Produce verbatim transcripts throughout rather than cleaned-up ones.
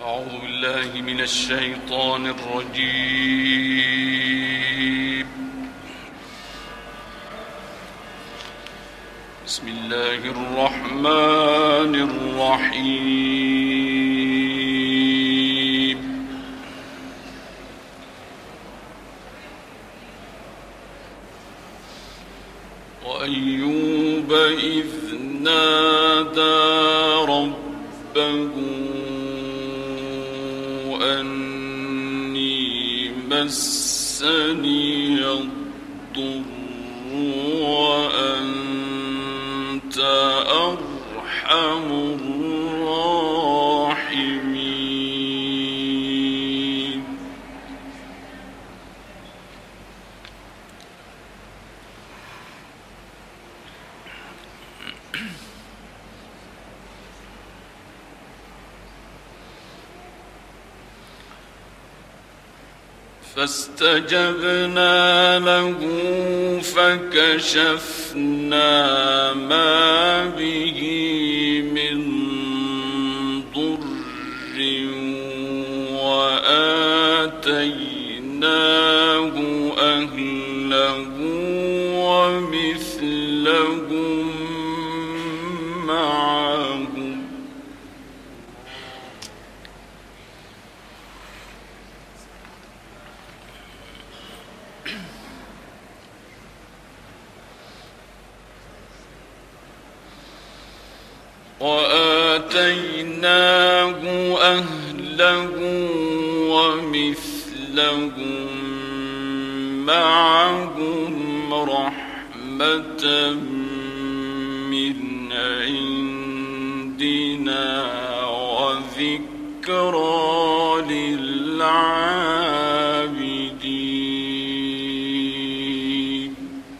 أعوذ بالله من الشيطان الرجيم. بسم الله الرحمن الرحيم. وأيوب إذ نادى ربه أني مسني الضر وأنت أرحم الراحمين. فاستجبنا له فكشفنا ما به من ضر وآتيناه أهله ومثلهم معهم وآتيناه أهله ومثلهم معهم رحمة من عندنا وذكرى للعابدين.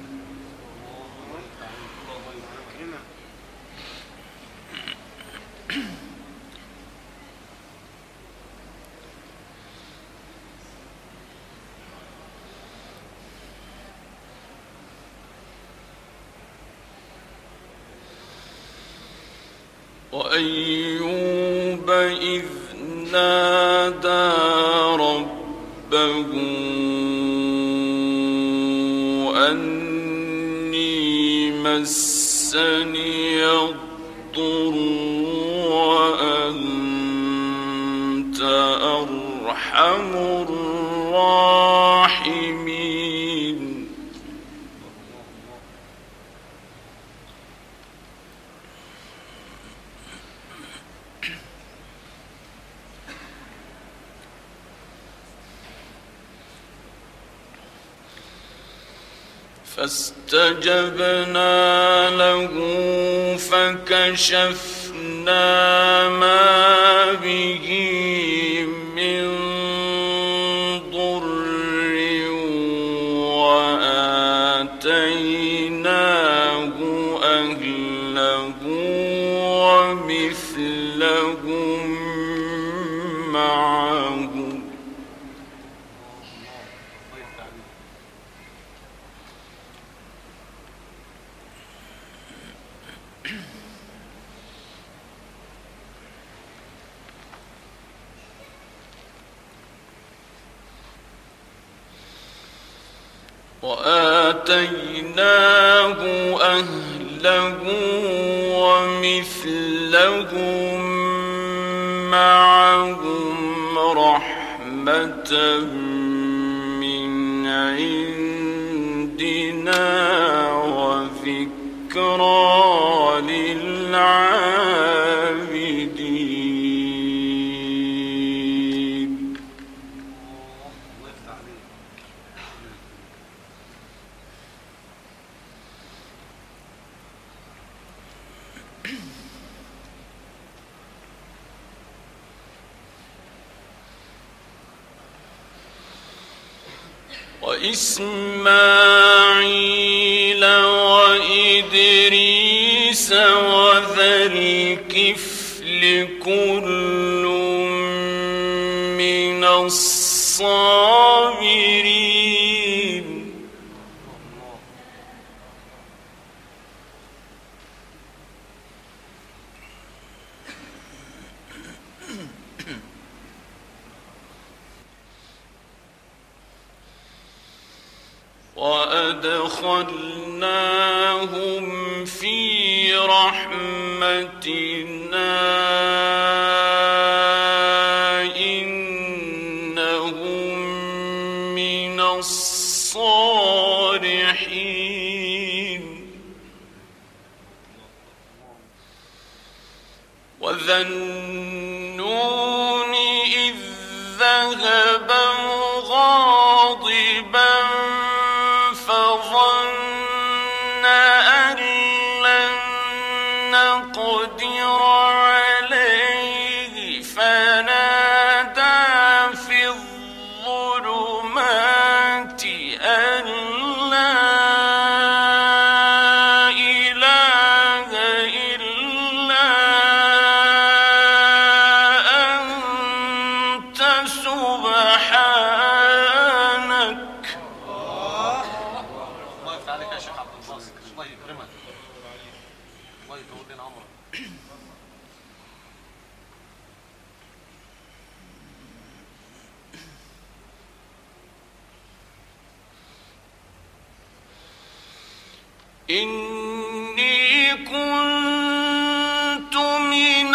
وأيوب إذ نادى ربه أني مسني الضر وأنت أرحم الراحمين. فاستجبنا له فكشفنا ما به من ضر وآتيناه أهله ومثلهم معهم وآتيناه أهله ومثلهم معهم رحمة من عندنا وذكرى للعابدين. وإسماعيل وإدريس وذا الكفل كل من الصابرين. وأدخلناهم في رحمتنا إنهم من الصالحين وذا النون إذ ذهب مغاضبا فظن أن لن نقدر عليه فنادى في الظلمات أن لا إله إلا أنت سبحانك. الله يفتح عليك يا شيخ عبد الباسط، الله يكرمك، الله يطول لنا عمرك. إني كنت من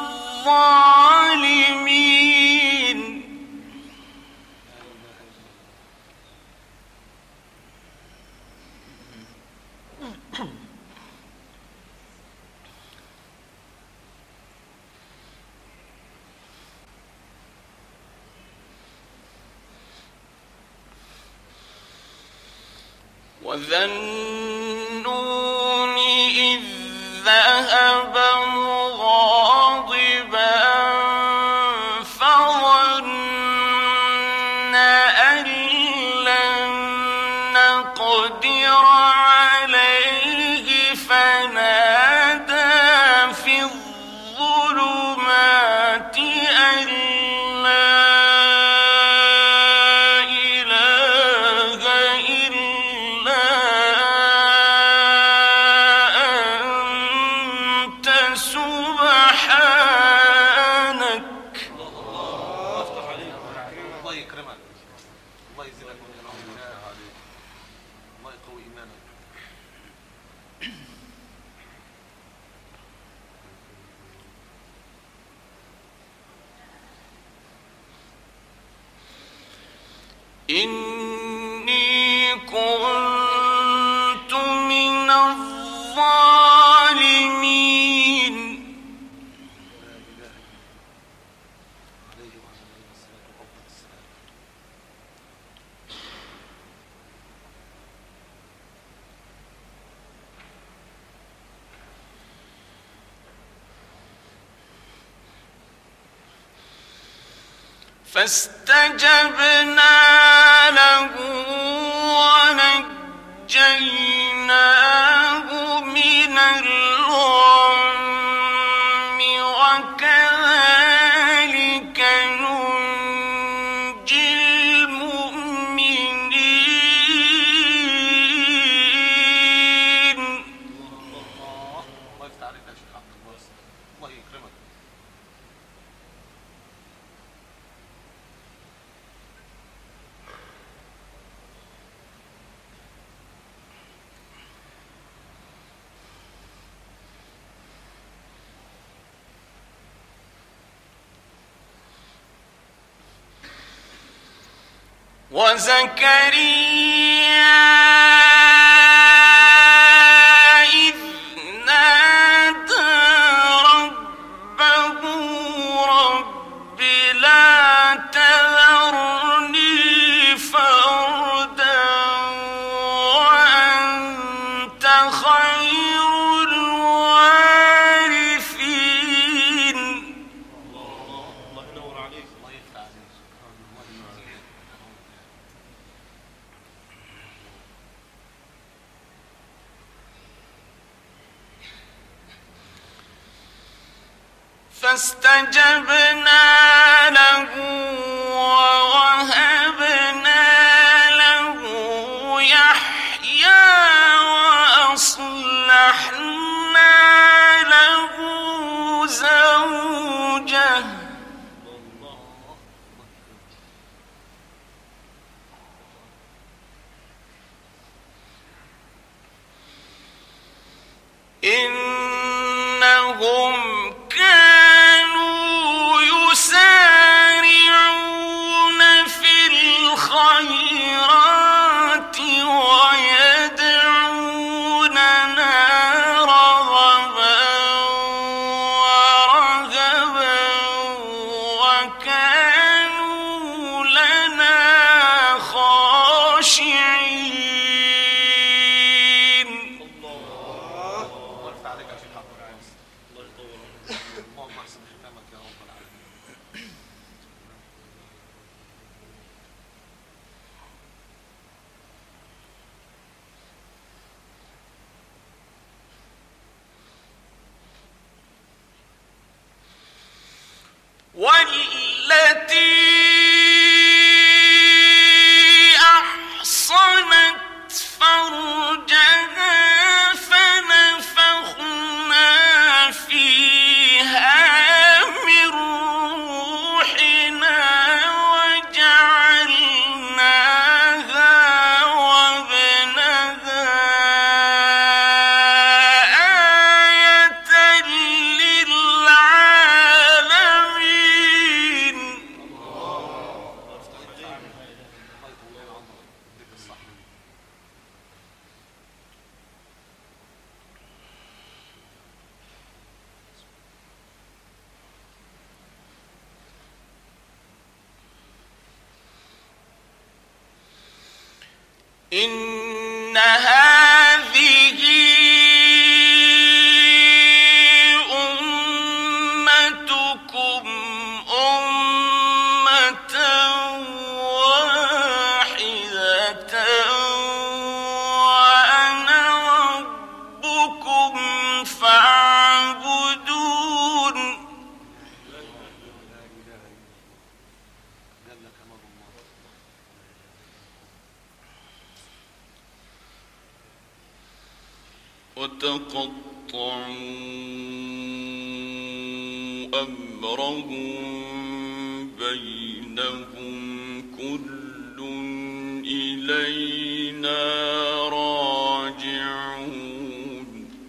الظالمين وذا النون إذ ذهب مغاضبا فظن أن لن نقدر عليه فنادى في الظلمات أن لا إله إلا أنت سبحانك. الله يفتح عليك، الله يكرمك، الله يزيدك من العمر، الله يقوي إيمانك. إني كنت من الظالمين عليه وعلى آله الصلاة وأفضل السلام. فاستجبنا له ونجيناه من الغم وكذلك ننجي المؤمنين. الله الله يفتح عليك يا شيخ عبد الباسط، الله يكرمك. وزكريا إذ نادى ربه رب لا تذرني فردا وأنت خير الوارثين. الله ينور عليك، الله يفتح عليك، الله يجزيك. فاستجبنا له ووهبنا له يحيى وأصلحنا له زوجه وكانوا لنا خاشعين. الله يفتح عليك يا شيخ عبد العزيز. الله يطول اللهم احسن ختامك يا رب العالمين. والتي أحصنت فرجها فنفخنا فيها من روحنا وجعلناها وابنها آية للعالمين. إن هذه أمتكم أمة واحدة وأنا ربكم فاعبدون. جل كمال الله. وتقطعوا أمرهم بينهم كل إلينا راجعون.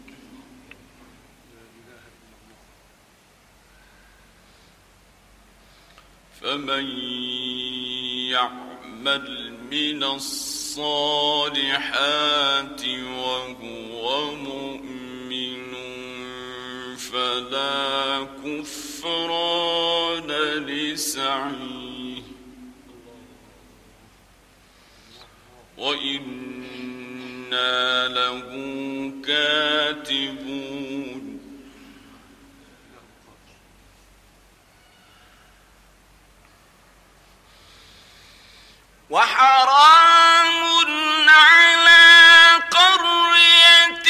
فمن يعمل من الصالحات وهو مؤمن فلا كفران لسعيه وإنا له كاتبون. وحرام على قرية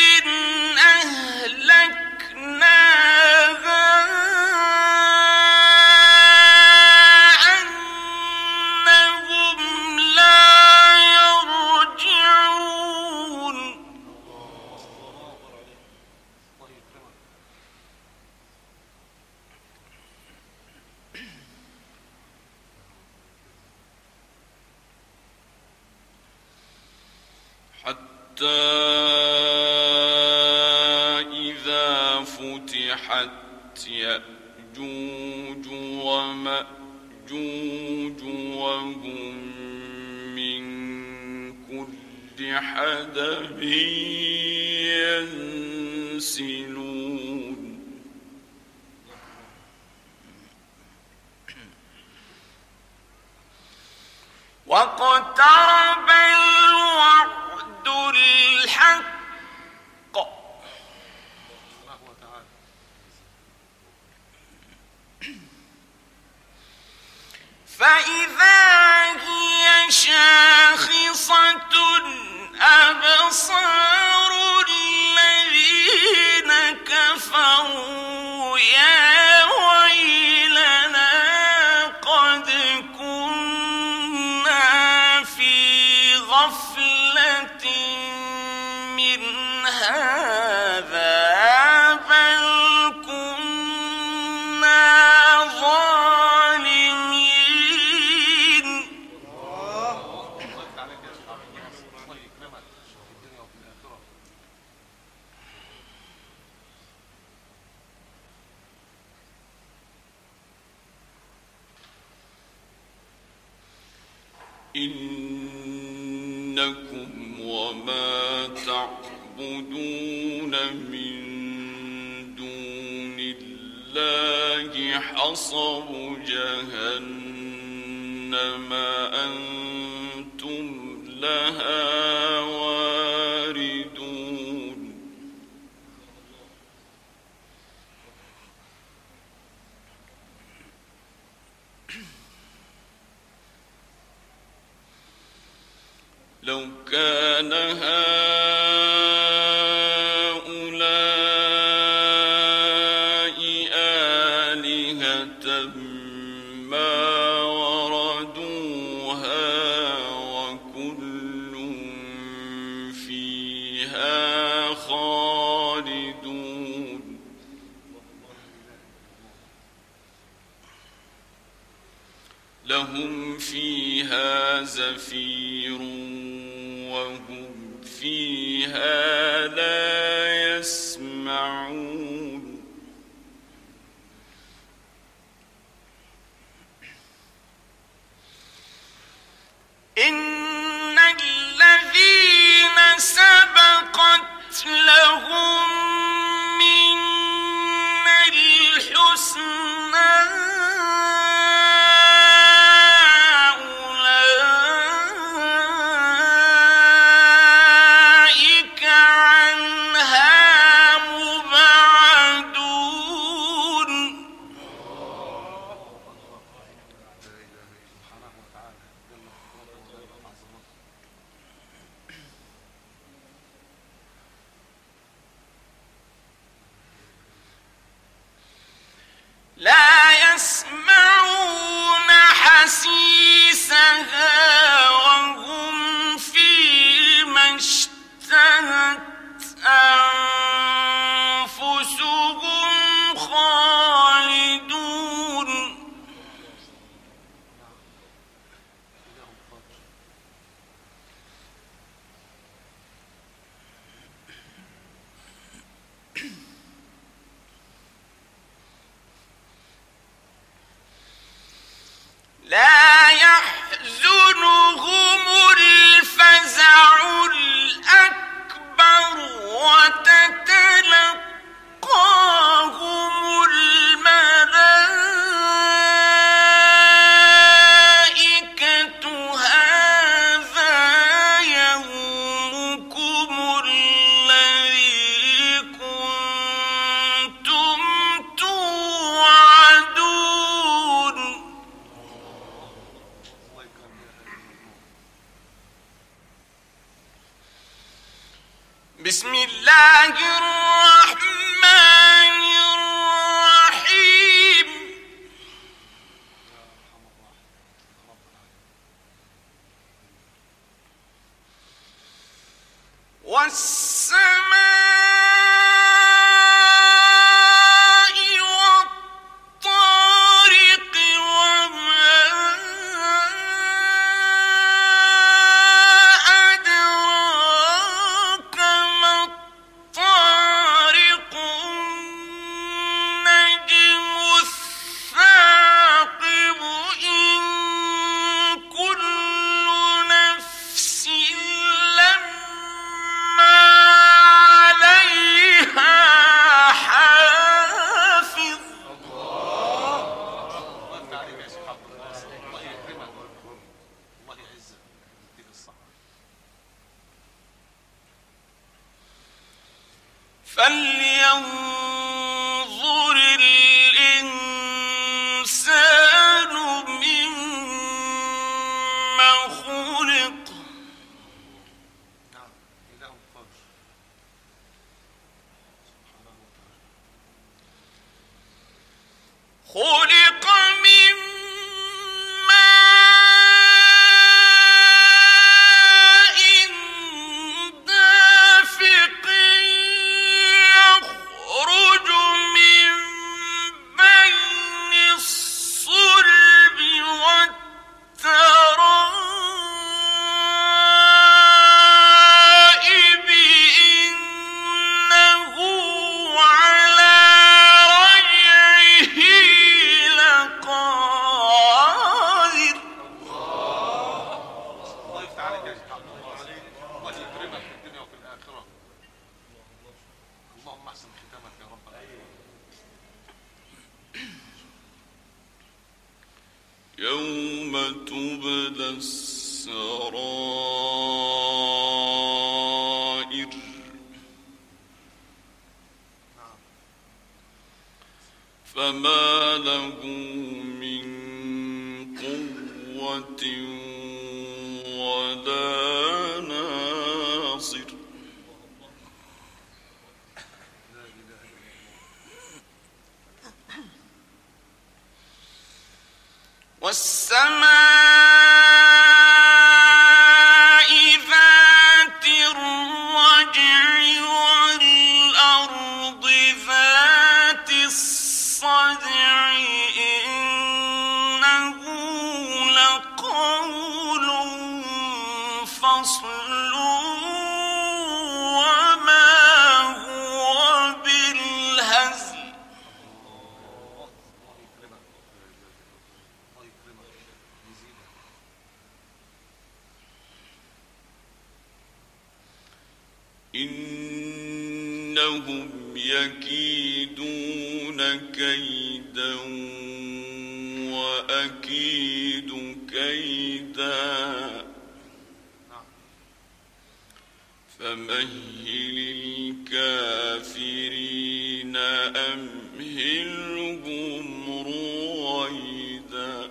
أهلكناها أنهم لا يرجعون. حتى إذا فتحت يأجوج ومأجوج وهم من كل حدب ينسلون. واقترب الوعد الحق فإذا هي شاخصة أبصار الذين كفروا يا ويلنا قد كنا في غفلة من هذا بل كنا ظالمين. الله يفتح عليك يا شيخ عبد الناصر. الله يكرمك في الدنيا وفي الآخرة. إنكم وما تعبدون من دون الله حصب جهنم أنتم لها واردون لو كان هؤلاء آلهة ما وردوها وكل فيها خالدون لهم فيها زفير وهم فيها لا يسمعون إن الذين سبقت لهم منا الحسنى لا يسمعون حسيسها وهم فيما اشتهت أنفسهم خالدون لا يحزنهم الفزع الأكبر وتتلقاهم الملائكة هذا يومكم الذي كنتم توعدون بسم الله الرحمن الرحيم والسماء والطارق وما أدراك ما الطارق النجم الثاقب إن كل نفس لما عليها حافظ الله تعالى يا شيخ عبد الله الله يكرمك الله يعزك يديك الصحة فلينظر الإنسان مما خلق نعم إله قادر سبحانه وتعالى خلق من ماء دافق يخرج من بين الصلب يوم تبلى السرائر فما له من قوة ولا ناصر والسماء ذات الرجع والأرض ذات الصدع إنه لقول فصل وما هو بالهزل إنهم يكيدون كيدا وأكيد كيدا فمهل الكافرين أمهلهم رويدا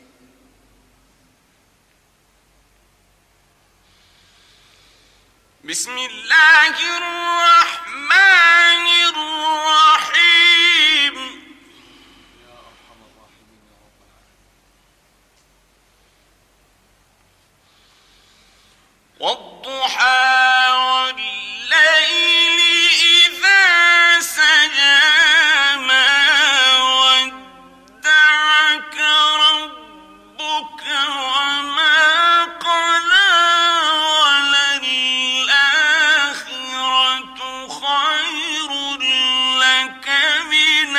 بسم الله الرحمن الرحيم والضحى والليل إذا سجى ما ودعك ربك وما قلى وللآخرة خير لك من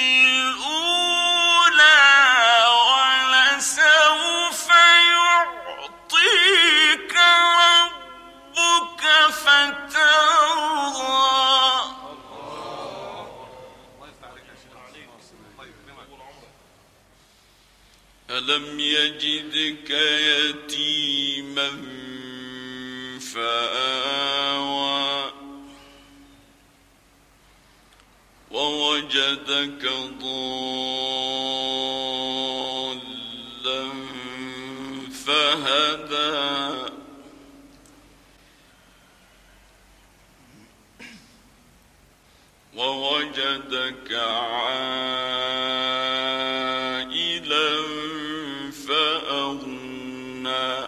الأولى ولسوف يعطيك ربك فترضى ألم يجدك يتيما فآوى ووجدك ضالا فهدى ووجدك عائلا فأغنى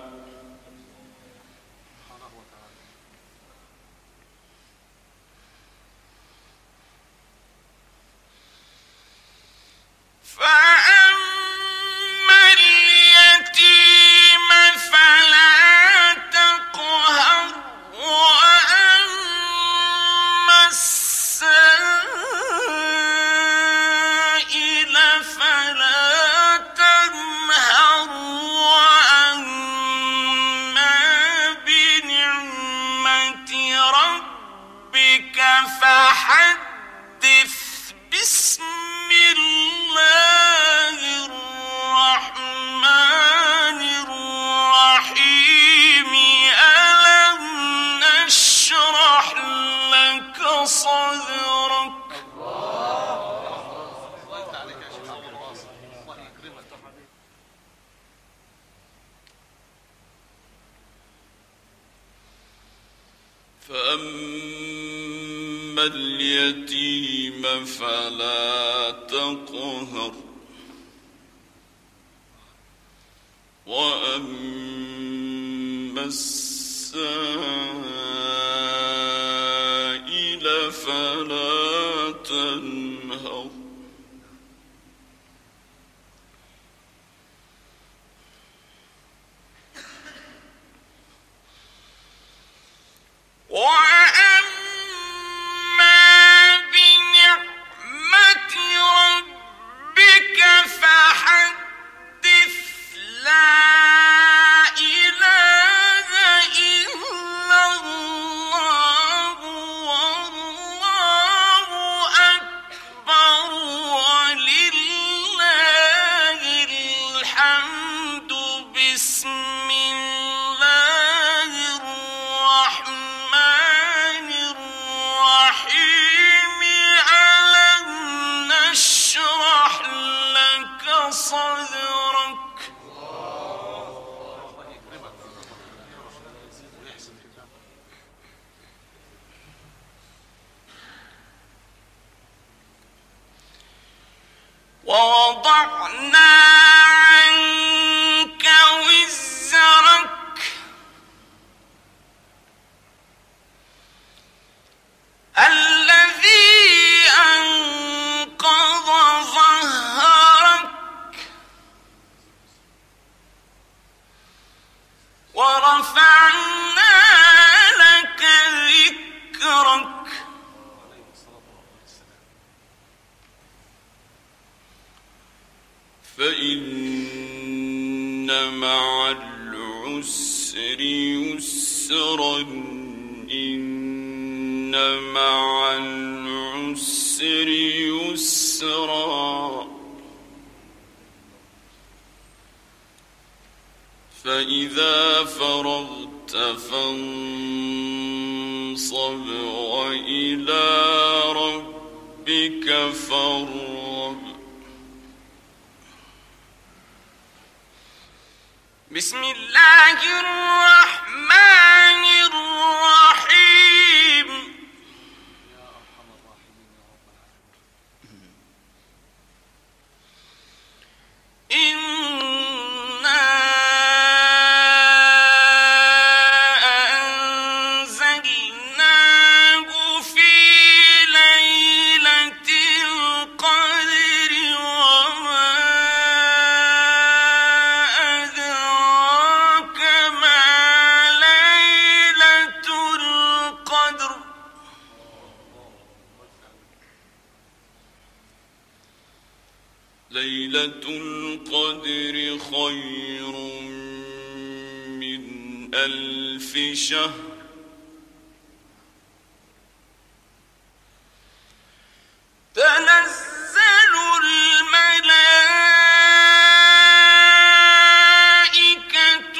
فأما اليتيم فلا تقهر وأما السائل فلا تنهر وأما بنعمة ربك فحدث بسم الله الرحمن الرحيم ألم نشرح لك صدرك فأما اليتيم فلا تقهر وأما السائل فلا تنهر وأما بنعمة ربك فحدث لا إله إلا الله والله أكبر قدرك الله يكرمك ويحسن ختامك. ووضعنا عنك وزرك الذي أنقض ظهرك ورفعنا لك ذكرك فإن مع العسر يسرا إن مع العسر يسرا فإذا فرغت فانصب وإلى ربك فارغب. بسم الله الرحمن الرحيم. يا أرحم الراحمين يا رب العالمين. إنا أنزلناه في ليلة القدر وما أدراك ما ليلة القدر. ليلة القدر خير من ألف شهر تنزل الملائكة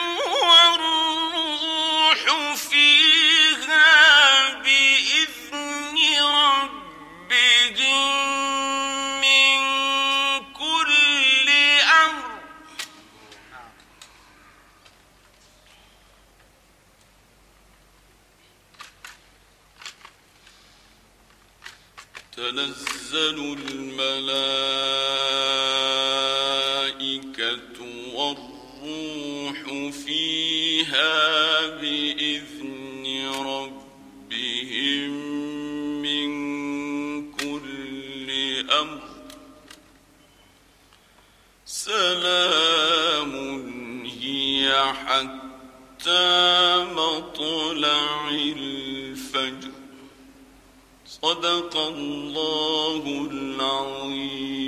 والروح فيها بإذن ربهم من كل أمر. تنزل الملائكة والروح فيها بإذن ربهم من كل أمر سلام هي حتى مطلع الفجر. صدق الله العظيم.